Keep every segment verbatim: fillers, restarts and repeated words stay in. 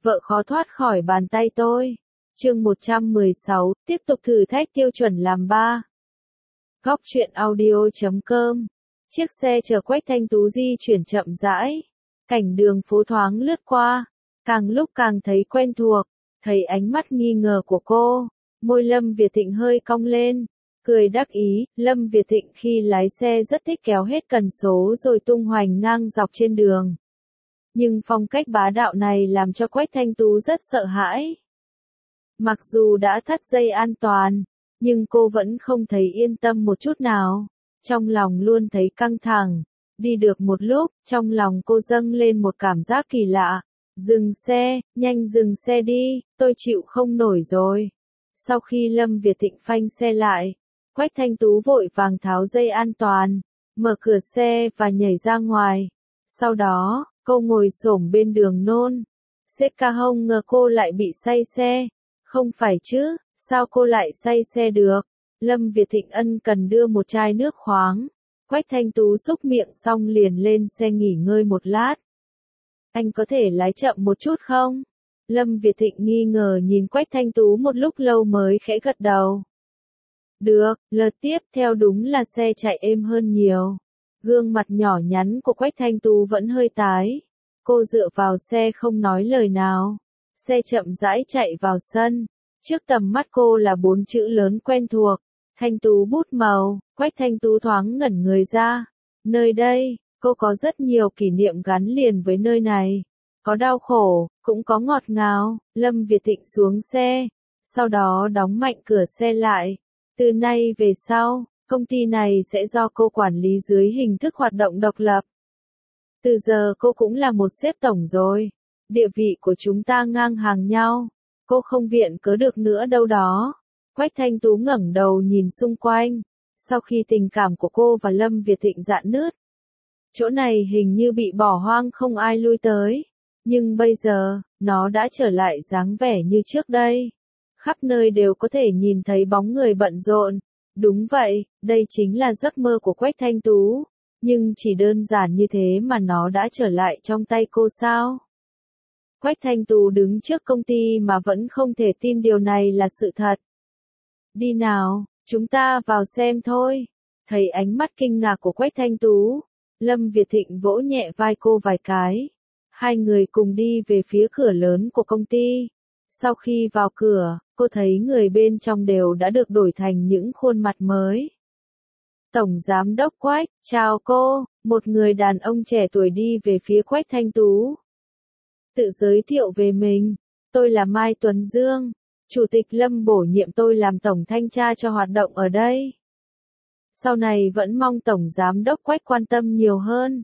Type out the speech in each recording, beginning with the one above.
vợ khó thoát khỏi bàn tay tôi. Chương một trăm mười sáu, tiếp tục thử thách tiêu chuẩn làm ba. Góc truyện audio chấm com. Chiếc xe chở Quách Thanh Tú di chuyển chậm rãi. Cảnh đường phố thoáng lướt qua, càng lúc càng thấy quen thuộc, thấy ánh mắt nghi ngờ của cô, môi Lâm Việt Thịnh hơi cong lên, cười đắc ý. Lâm Việt Thịnh khi lái xe rất thích kéo hết cần số rồi tung hoành ngang dọc trên đường. Nhưng phong cách bá đạo này làm cho Quách Thanh Tú rất sợ hãi. Mặc dù đã thắt dây an toàn, nhưng cô vẫn không thấy yên tâm một chút nào. Trong lòng luôn thấy căng thẳng. Đi được một lúc, trong lòng cô dâng lên một cảm giác kỳ lạ. Dừng xe, nhanh dừng xe đi, tôi chịu không nổi rồi. Sau khi Lâm Việt Thịnh phanh xe lại, Quách Thanh Tú vội vàng tháo dây an toàn, mở cửa xe và nhảy ra ngoài. Sau đó, cô ngồi xổm bên đường nôn. Sếp ca không ngờ cô lại bị say xe. Không phải chứ, sao cô lại say xe được? Lâm Việt Thịnh ân cần đưa một chai nước khoáng. Quách Thanh Tú xúc miệng xong liền lên xe nghỉ ngơi một lát. Anh có thể lái chậm một chút không? Lâm Việt Thịnh nghi ngờ nhìn Quách Thanh Tú một lúc lâu mới khẽ gật đầu. Được, lượt tiếp theo đúng là xe chạy êm hơn nhiều. Gương mặt nhỏ nhắn của Quách Thanh Tú vẫn hơi tái. Cô dựa vào xe không nói lời nào. Xe chậm rãi chạy vào sân. Trước tầm mắt cô là bốn chữ lớn quen thuộc. Thanh Tú bút màu. Quách Thanh Tú thoáng ngẩn người ra. Nơi đây, cô có rất nhiều kỷ niệm gắn liền với nơi này. Có đau khổ, cũng có ngọt ngào. Lâm Việt Thịnh xuống xe. Sau đó đóng mạnh cửa xe lại. Từ nay về sau, công ty này sẽ do cô quản lý dưới hình thức hoạt động độc lập. Từ giờ cô cũng là một sếp tổng rồi. Địa vị của chúng ta ngang hàng nhau. Cô không viện cớ được nữa đâu đó. Quách Thanh Tú ngẩng đầu nhìn xung quanh. Sau khi tình cảm của cô và Lâm Việt Thịnh rạn nứt, chỗ này hình như bị bỏ hoang không ai lui tới. Nhưng bây giờ, nó đã trở lại dáng vẻ như trước đây. Khắp nơi đều có thể nhìn thấy bóng người bận rộn. Đúng vậy, đây chính là giấc mơ của Quách Thanh Tú. Nhưng chỉ đơn giản như thế mà nó đã trở lại trong tay cô sao? Quách Thanh Tú đứng trước công ty mà vẫn không thể tin điều này là sự thật. Đi nào, chúng ta vào xem thôi. Thấy ánh mắt kinh ngạc của Quách Thanh Tú, Lâm Việt Thịnh vỗ nhẹ vai cô vài cái. Hai người cùng đi về phía cửa lớn của công ty. Sau khi vào cửa, cô thấy người bên trong đều đã được đổi thành những khuôn mặt mới. Tổng Giám đốc Quách, chào cô. Một người đàn ông trẻ tuổi đi về phía Quách Thanh Tú. Tự giới thiệu về mình. Tôi là Mai Tuấn Dương. Chủ tịch Lâm bổ nhiệm tôi làm tổng thanh tra cho hoạt động ở đây. Sau này vẫn mong Tổng Giám đốc Quách quan tâm nhiều hơn.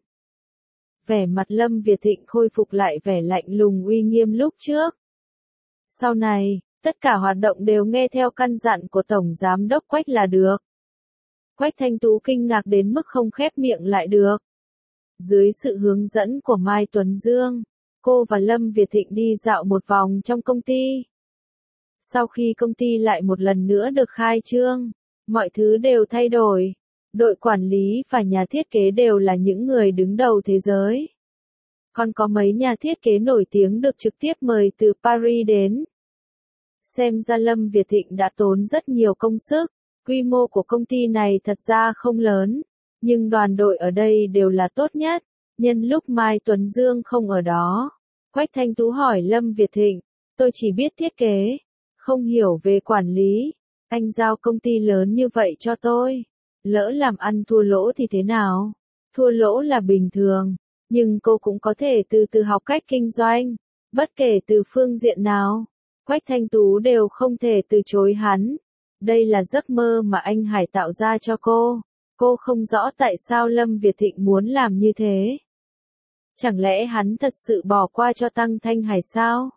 Vẻ mặt Lâm Việt Thịnh khôi phục lại vẻ lạnh lùng uy nghiêm lúc trước. Sau này, tất cả hoạt động đều nghe theo căn dặn của Tổng Giám đốc Quách là được. Quách Thanh Tú kinh ngạc đến mức không khép miệng lại được. Dưới sự hướng dẫn của Mai Tuấn Dương, cô và Lâm Việt Thịnh đi dạo một vòng trong công ty. Sau khi công ty lại một lần nữa được khai trương, mọi thứ đều thay đổi. Đội quản lý và nhà thiết kế đều là những người đứng đầu thế giới. Còn có mấy nhà thiết kế nổi tiếng được trực tiếp mời từ Paris đến. Xem ra Lâm Việt Thịnh đã tốn rất nhiều công sức. Quy mô của công ty này thật ra không lớn, nhưng đoàn đội ở đây đều là tốt nhất. Nhân lúc Mai Tuấn Dương không ở đó, Quách Thanh Tú hỏi Lâm Việt Thịnh, tôi chỉ biết thiết kế, không hiểu về quản lý. Anh giao công ty lớn như vậy cho tôi. Lỡ làm ăn thua lỗ thì thế nào? Thua lỗ là bình thường, nhưng cô cũng có thể từ từ học cách kinh doanh, bất kể từ phương diện nào. Quách Thanh Tú đều không thể từ chối hắn. Đây là giấc mơ mà anh Hải tạo ra cho cô. Cô không rõ tại sao Lâm Việt Thịnh muốn làm như thế. Chẳng lẽ hắn thật sự bỏ qua cho Tăng Thanh Hải sao?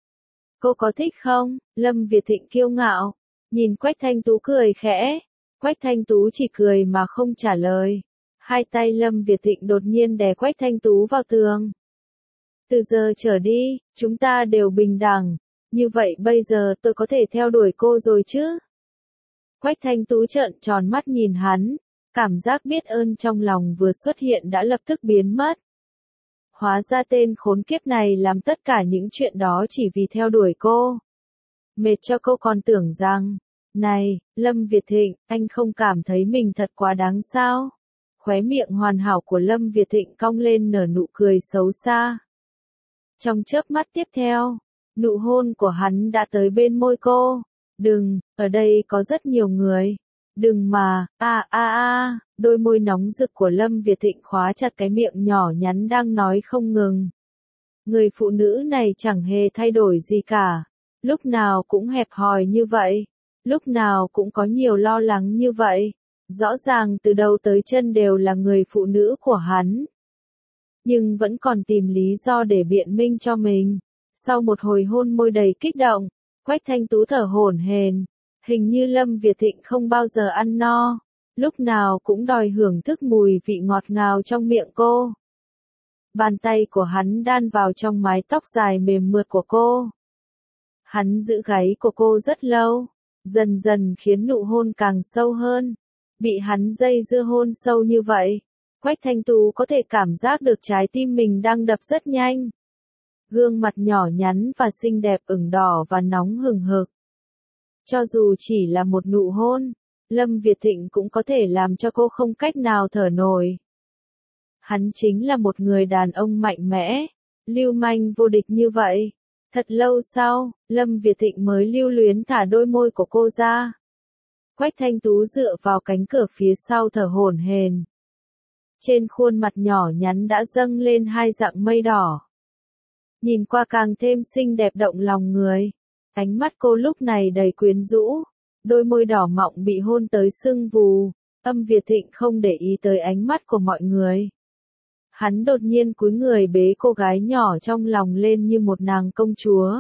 Cô có thích không? Lâm Việt Thịnh kiêu ngạo. Nhìn Quách Thanh Tú cười khẽ. Quách Thanh Tú chỉ cười mà không trả lời. Hai tay Lâm Việt Thịnh đột nhiên đè Quách Thanh Tú vào tường. Từ giờ trở đi, chúng ta đều bình đẳng. Như vậy bây giờ tôi có thể theo đuổi cô rồi chứ? Quách Thanh Tú trợn tròn mắt nhìn hắn. Cảm giác biết ơn trong lòng vừa xuất hiện đã lập tức biến mất. Hóa ra tên khốn kiếp này làm tất cả những chuyện đó chỉ vì theo đuổi cô. Mệt cho cô còn tưởng rằng, này, Lâm Việt Thịnh, anh không cảm thấy mình thật quá đáng sao? Khóe miệng hoàn hảo của Lâm Việt Thịnh cong lên nở nụ cười xấu xa. Trong chớp mắt tiếp theo, nụ hôn của hắn đã tới bên môi cô. Đừng, ở đây có rất nhiều người. Đừng mà, a a a, đôi môi nóng rực của Lâm Việt Thịnh khóa chặt cái miệng nhỏ nhắn đang nói không ngừng. Người phụ nữ này chẳng hề thay đổi gì cả. Lúc nào cũng hẹp hòi như vậy. Lúc nào cũng có nhiều lo lắng như vậy. Rõ ràng từ đầu tới chân đều là người phụ nữ của hắn. Nhưng vẫn còn tìm lý do để biện minh cho mình. Sau một hồi hôn môi đầy kích động, Quách Thanh Tú thở hổn hển. Hình như Lâm Việt Thịnh không bao giờ ăn no. Lúc nào cũng đòi hưởng thức mùi vị ngọt ngào trong miệng cô. Bàn tay của hắn đan vào trong mái tóc dài mềm mượt của cô. Hắn giữ gáy của cô rất lâu, dần dần khiến nụ hôn càng sâu hơn. Bị hắn dây dưa hôn sâu như vậy, Quách Thanh Tú có thể cảm giác được trái tim mình đang đập rất nhanh. Gương mặt nhỏ nhắn và xinh đẹp ửng đỏ và nóng hừng hực. Cho dù chỉ là một nụ hôn, Lâm Việt Thịnh cũng có thể làm cho cô không cách nào thở nổi. Hắn chính là một người đàn ông mạnh mẽ, lưu manh vô địch như vậy. Thật lâu sau, Lâm Việt Thịnh mới lưu luyến thả đôi môi của cô ra. Quách Thanh Tú dựa vào cánh cửa phía sau thở hổn hển. Trên khuôn mặt nhỏ nhắn đã dâng lên hai dạng mây đỏ. Nhìn qua càng thêm xinh đẹp động lòng người. Ánh mắt cô lúc này đầy quyến rũ. Đôi môi đỏ mọng bị hôn tới sưng vù. Lâm Việt Thịnh không để ý tới ánh mắt của mọi người. Hắn đột nhiên cúi người bế cô gái nhỏ trong lòng lên như một nàng công chúa.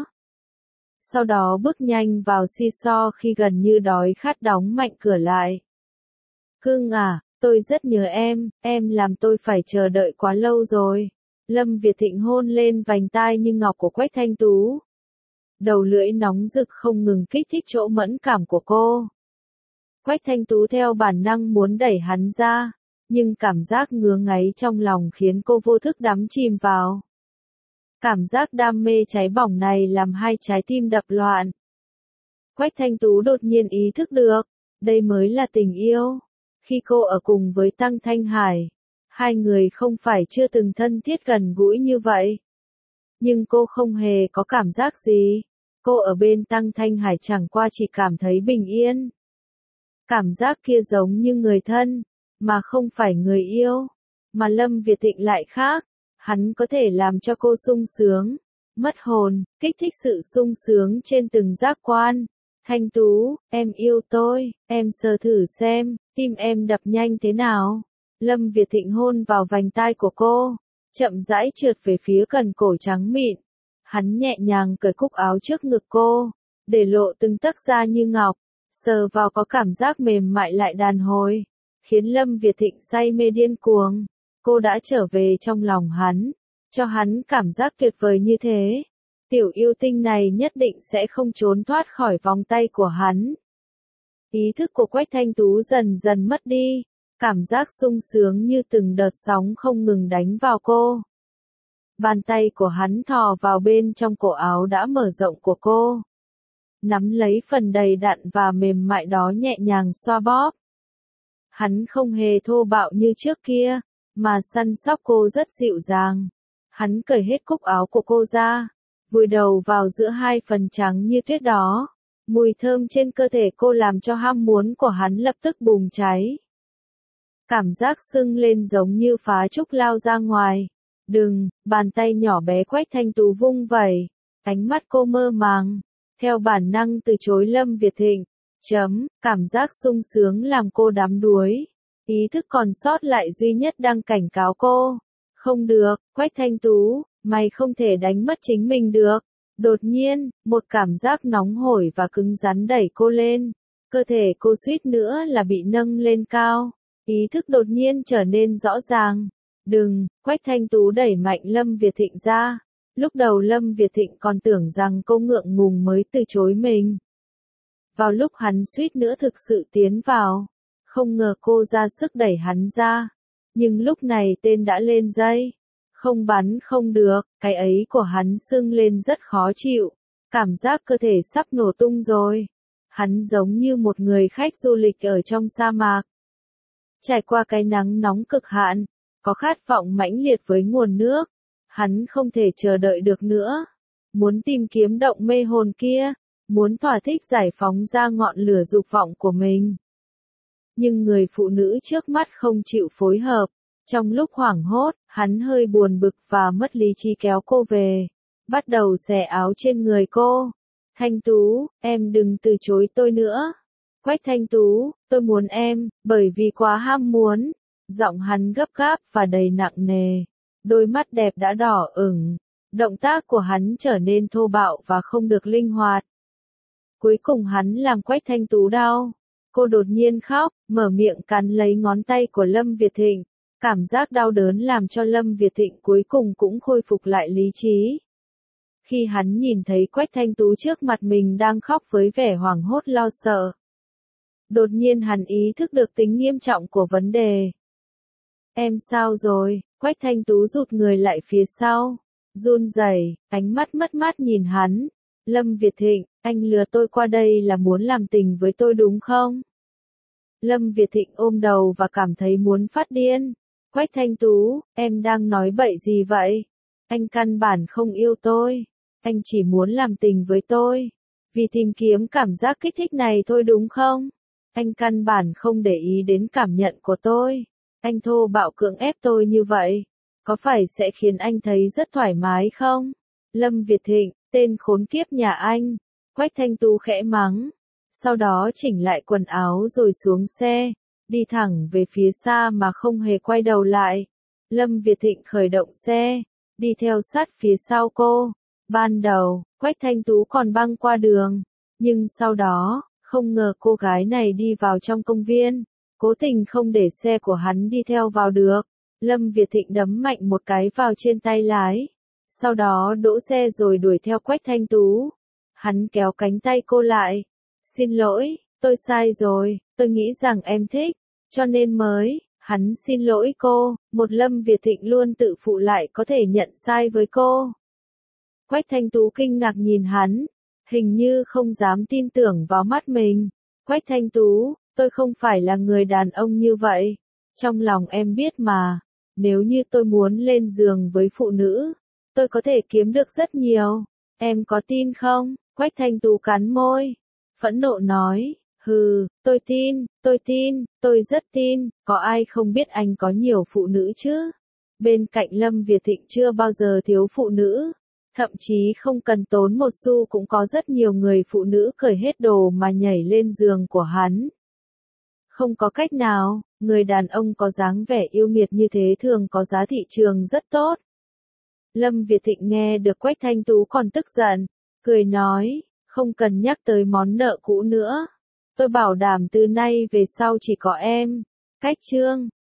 Sau đó bước nhanh vào si so khi gần như đói khát đóng mạnh cửa lại. Cưng à, tôi rất nhớ em, em làm tôi phải chờ đợi quá lâu rồi. Lâm Việt Thịnh hôn lên vành tai như ngọc của Quách Thanh Tú. Đầu lưỡi nóng rực không ngừng kích thích chỗ mẫn cảm của cô. Quách Thanh Tú theo bản năng muốn đẩy hắn ra. Nhưng cảm giác ngứa ngáy trong lòng khiến cô vô thức đắm chìm vào. Cảm giác đam mê cháy bỏng này làm hai trái tim đập loạn. Quách Thanh Tú đột nhiên ý thức được, đây mới là tình yêu. Khi cô ở cùng với Tăng Thanh Hải, hai người không phải chưa từng thân thiết gần gũi như vậy. Nhưng cô không hề có cảm giác gì. Cô ở bên Tăng Thanh Hải chẳng qua chỉ cảm thấy bình yên. Cảm giác kia giống như người thân. Mà không phải người yêu. Mà Lâm Việt Thịnh lại khác. Hắn có thể làm cho cô sung sướng, mất hồn, kích thích sự sung sướng trên từng giác quan. Thanh Tú, em yêu tôi, em sờ thử xem, tim em đập nhanh thế nào. Lâm Việt Thịnh hôn vào vành tai của cô, chậm rãi trượt về phía cần cổ trắng mịn. Hắn nhẹ nhàng cởi cúc áo trước ngực cô, để lộ từng tấc da như ngọc, sờ vào có cảm giác mềm mại lại đàn hồi. Khiến Lâm Việt Thịnh say mê điên cuồng. Cô đã trở về trong lòng hắn, cho hắn cảm giác tuyệt vời như thế. Tiểu yêu tinh này nhất định sẽ không trốn thoát khỏi vòng tay của hắn. Ý thức của Quách Thanh Tú dần dần mất đi, cảm giác sung sướng như từng đợt sóng không ngừng đánh vào cô. Bàn tay của hắn thò vào bên trong cổ áo đã mở rộng của cô. Nắm lấy phần đầy đặn và mềm mại đó nhẹ nhàng xoa bóp. Hắn không hề thô bạo như trước kia, mà săn sóc cô rất dịu dàng. Hắn cởi hết cúc áo của cô ra, vùi đầu vào giữa hai phần trắng như tuyết đó. Mùi thơm trên cơ thể cô làm cho ham muốn của hắn lập tức bùng cháy. Cảm giác sưng lên giống như phá trúc lao ra ngoài. Đừng, bàn tay nhỏ bé Quách Thanh Tú vung vẩy. Ánh mắt cô mơ màng, theo bản năng từ chối Lâm Việt Thịnh. Chấm, cảm giác sung sướng làm cô đắm đuối. Ý thức còn sót lại duy nhất đang cảnh cáo cô. Không được, Quách Thanh Tú, mày không thể đánh mất chính mình được. Đột nhiên, một cảm giác nóng hổi và cứng rắn đẩy cô lên. Cơ thể cô suýt nữa là bị nâng lên cao. Ý thức đột nhiên trở nên rõ ràng. Đừng, Quách Thanh Tú đẩy mạnh Lâm Việt Thịnh ra. Lúc đầu Lâm Việt Thịnh còn tưởng rằng cô ngượng ngùng mới từ chối mình. Vào lúc hắn suýt nữa thực sự tiến vào, không ngờ cô ra sức đẩy hắn ra. Nhưng lúc này tên đã lên dây. Không bắn không được, cái ấy của hắn sưng lên rất khó chịu. Cảm giác cơ thể sắp nổ tung rồi. Hắn giống như một người khách du lịch ở trong sa mạc. Trải qua cái nắng nóng cực hạn, có khát vọng mãnh liệt với nguồn nước. Hắn không thể chờ đợi được nữa. Muốn tìm kiếm động mê hồn kia, muốn thỏa thích giải phóng ra ngọn lửa dục vọng của mình. Nhưng người phụ nữ trước mắt không chịu phối hợp. Trong lúc hoảng hốt, hắn hơi buồn bực và mất lý trí kéo cô về. Bắt đầu xẻ áo trên người cô. Thanh Tú, em đừng từ chối tôi nữa. Quách Thanh Tú, tôi muốn em, bởi vì quá ham muốn. Giọng hắn gấp gáp và đầy nặng nề. Đôi mắt đẹp đã đỏ ửng. Động tác của hắn trở nên thô bạo và không được linh hoạt. Cuối cùng hắn làm Quách Thanh Tú đau. Cô đột nhiên khóc, mở miệng cắn lấy ngón tay của Lâm Việt Thịnh. Cảm giác đau đớn làm cho Lâm Việt Thịnh cuối cùng cũng khôi phục lại lý trí. Khi hắn nhìn thấy Quách Thanh Tú trước mặt mình đang khóc với vẻ hoảng hốt lo sợ. Đột nhiên hắn ý thức được tính nghiêm trọng của vấn đề. Em sao rồi? Quách Thanh Tú rụt người lại phía sau. Run rẩy, ánh mắt mất mát nhìn hắn. Lâm Việt Thịnh, anh lừa tôi qua đây là muốn làm tình với tôi đúng không? Lâm Việt Thịnh ôm đầu và cảm thấy muốn phát điên. Quách Thanh Tú, em đang nói bậy gì vậy? Anh căn bản không yêu tôi. Anh chỉ muốn làm tình với tôi. Vì tìm kiếm cảm giác kích thích này thôi đúng không? Anh căn bản không để ý đến cảm nhận của tôi. Anh thô bạo cưỡng ép tôi như vậy. Có phải sẽ khiến anh thấy rất thoải mái không? Lâm Việt Thịnh, tên khốn kiếp nhà anh. Quách Thanh Tú khẽ mắng. Sau đó chỉnh lại quần áo rồi xuống xe. Đi thẳng về phía xa mà không hề quay đầu lại. Lâm Việt Thịnh khởi động xe. Đi theo sát phía sau cô. Ban đầu, Quách Thanh Tú còn băng qua đường. Nhưng sau đó, không ngờ cô gái này đi vào trong công viên. Cố tình không để xe của hắn đi theo vào được. Lâm Việt Thịnh đấm mạnh một cái vào trên tay lái. Sau đó đỗ xe rồi đuổi theo Quách Thanh Tú. Hắn kéo cánh tay cô lại. Xin lỗi, tôi sai rồi, tôi nghĩ rằng em thích, cho nên mới, hắn xin lỗi cô, một Lâm Việt Thịnh luôn tự phụ lại có thể nhận sai với cô. Quách Thanh Tú kinh ngạc nhìn hắn, hình như không dám tin tưởng vào mắt mình. Quách Thanh Tú, tôi không phải là người đàn ông như vậy. Trong lòng em biết mà, nếu như tôi muốn lên giường với phụ nữ, tôi có thể kiếm được rất nhiều. Em có tin không? Quách Thanh Tú cắn môi, phẫn nộ nói, hừ, tôi tin, tôi tin, tôi rất tin, có ai không biết anh có nhiều phụ nữ chứ? Bên cạnh Lâm Việt Thịnh chưa bao giờ thiếu phụ nữ. Thậm chí không cần tốn một xu cũng có rất nhiều người phụ nữ cởi hết đồ mà nhảy lên giường của hắn. Không có cách nào, người đàn ông có dáng vẻ yêu nghiệt như thế thường có giá thị trường rất tốt. Lâm Việt Thịnh nghe được Quách Thanh Tú còn tức giận, cười nói, không cần nhắc tới món nợ cũ nữa. Tôi bảo đảm từ nay về sau chỉ có em. Cách chương